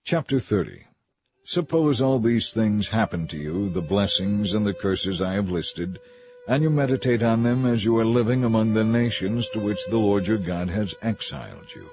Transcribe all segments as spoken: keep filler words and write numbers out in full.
Chapter thirty. Suppose all these things happen to you, the blessings and the curses I have listed, and you meditate on them as you are living among the nations to which the Lord your God has exiled you.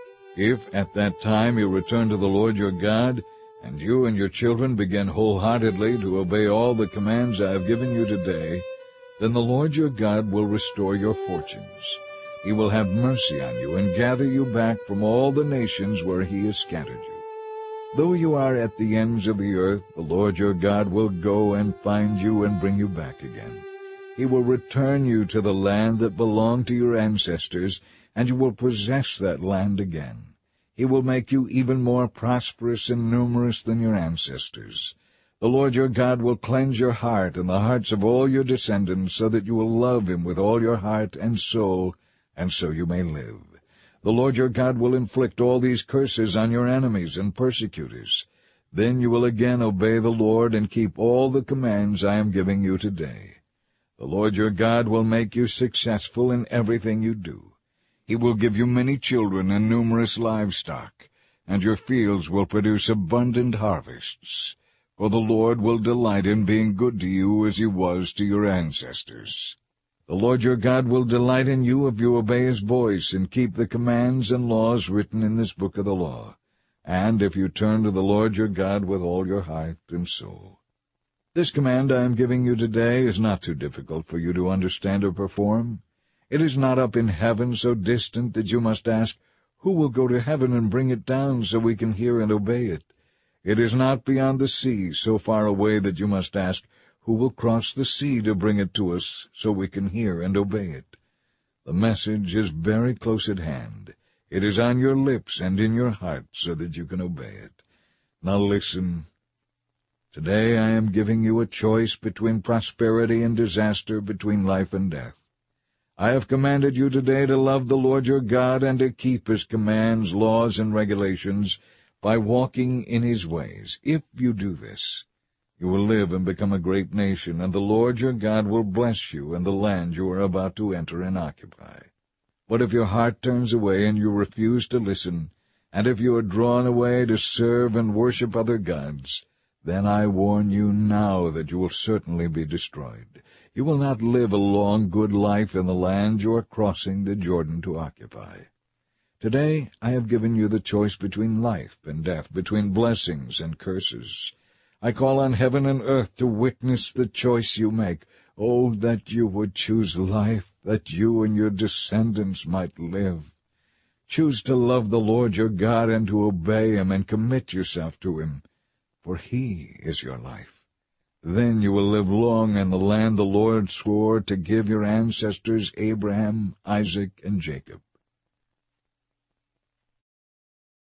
If at that time you return to the Lord your God, and you and your children begin wholeheartedly to obey all the commands I have given you today, then the Lord your God will restore your fortunes. He will have mercy on you and gather you back from all the nations where he has scattered you. Though you are at the ends of the earth, the Lord your God will go and find you and bring you back again. He will return you to the land that belonged to your ancestors, and you will possess that land again. He will make you even more prosperous and numerous than your ancestors. The Lord your God will cleanse your heart and the hearts of all your descendants, so that you will love him with all your heart and soul, and so you may live. The Lord your God will inflict all these curses on your enemies and persecutors. Then you will again obey the Lord and keep all the commands I am giving you today. The Lord your God will make you successful in everything you do. He will give you many children and numerous livestock, and your fields will produce abundant harvests. For the Lord will delight in being good to you as he was to your ancestors. The Lord your God will delight in you if you obey his voice and keep the commands and laws written in this book of the law, and if you turn to the Lord your God with all your heart and soul. This command I am giving you today is not too difficult for you to understand or perform. It is not up in heaven so distant that you must ask, who will go to heaven and bring it down so we can hear and obey it? It is not beyond the sea so far away that you must ask, who will cross the sea to bring it to us so we can hear and obey it? The message is very close at hand. It is on your lips and in your heart so that you can obey it. Now listen. Today I am giving you a choice between prosperity and disaster, between life and death. I have commanded you today to love the Lord your God and to keep his commands, laws, and regulations by walking in his ways. If you do this, you will live and become a great nation, and the Lord your God will bless you in the land you are about to enter and occupy. But if your heart turns away and you refuse to listen, and if you are drawn away to serve and worship other gods, then I warn you now that you will certainly be destroyed. You will not live a long, good life in the land you are crossing the Jordan to occupy. Today I have given you the choice between life and death, between blessings and curses. I call on heaven and earth to witness the choice you make. Oh, that you would choose life, that you and your descendants might live. Choose to love the Lord your God and to obey him and commit yourself to him, for he is your life. Then you will live long in the land the Lord swore to give your ancestors Abraham, Isaac, and Jacob.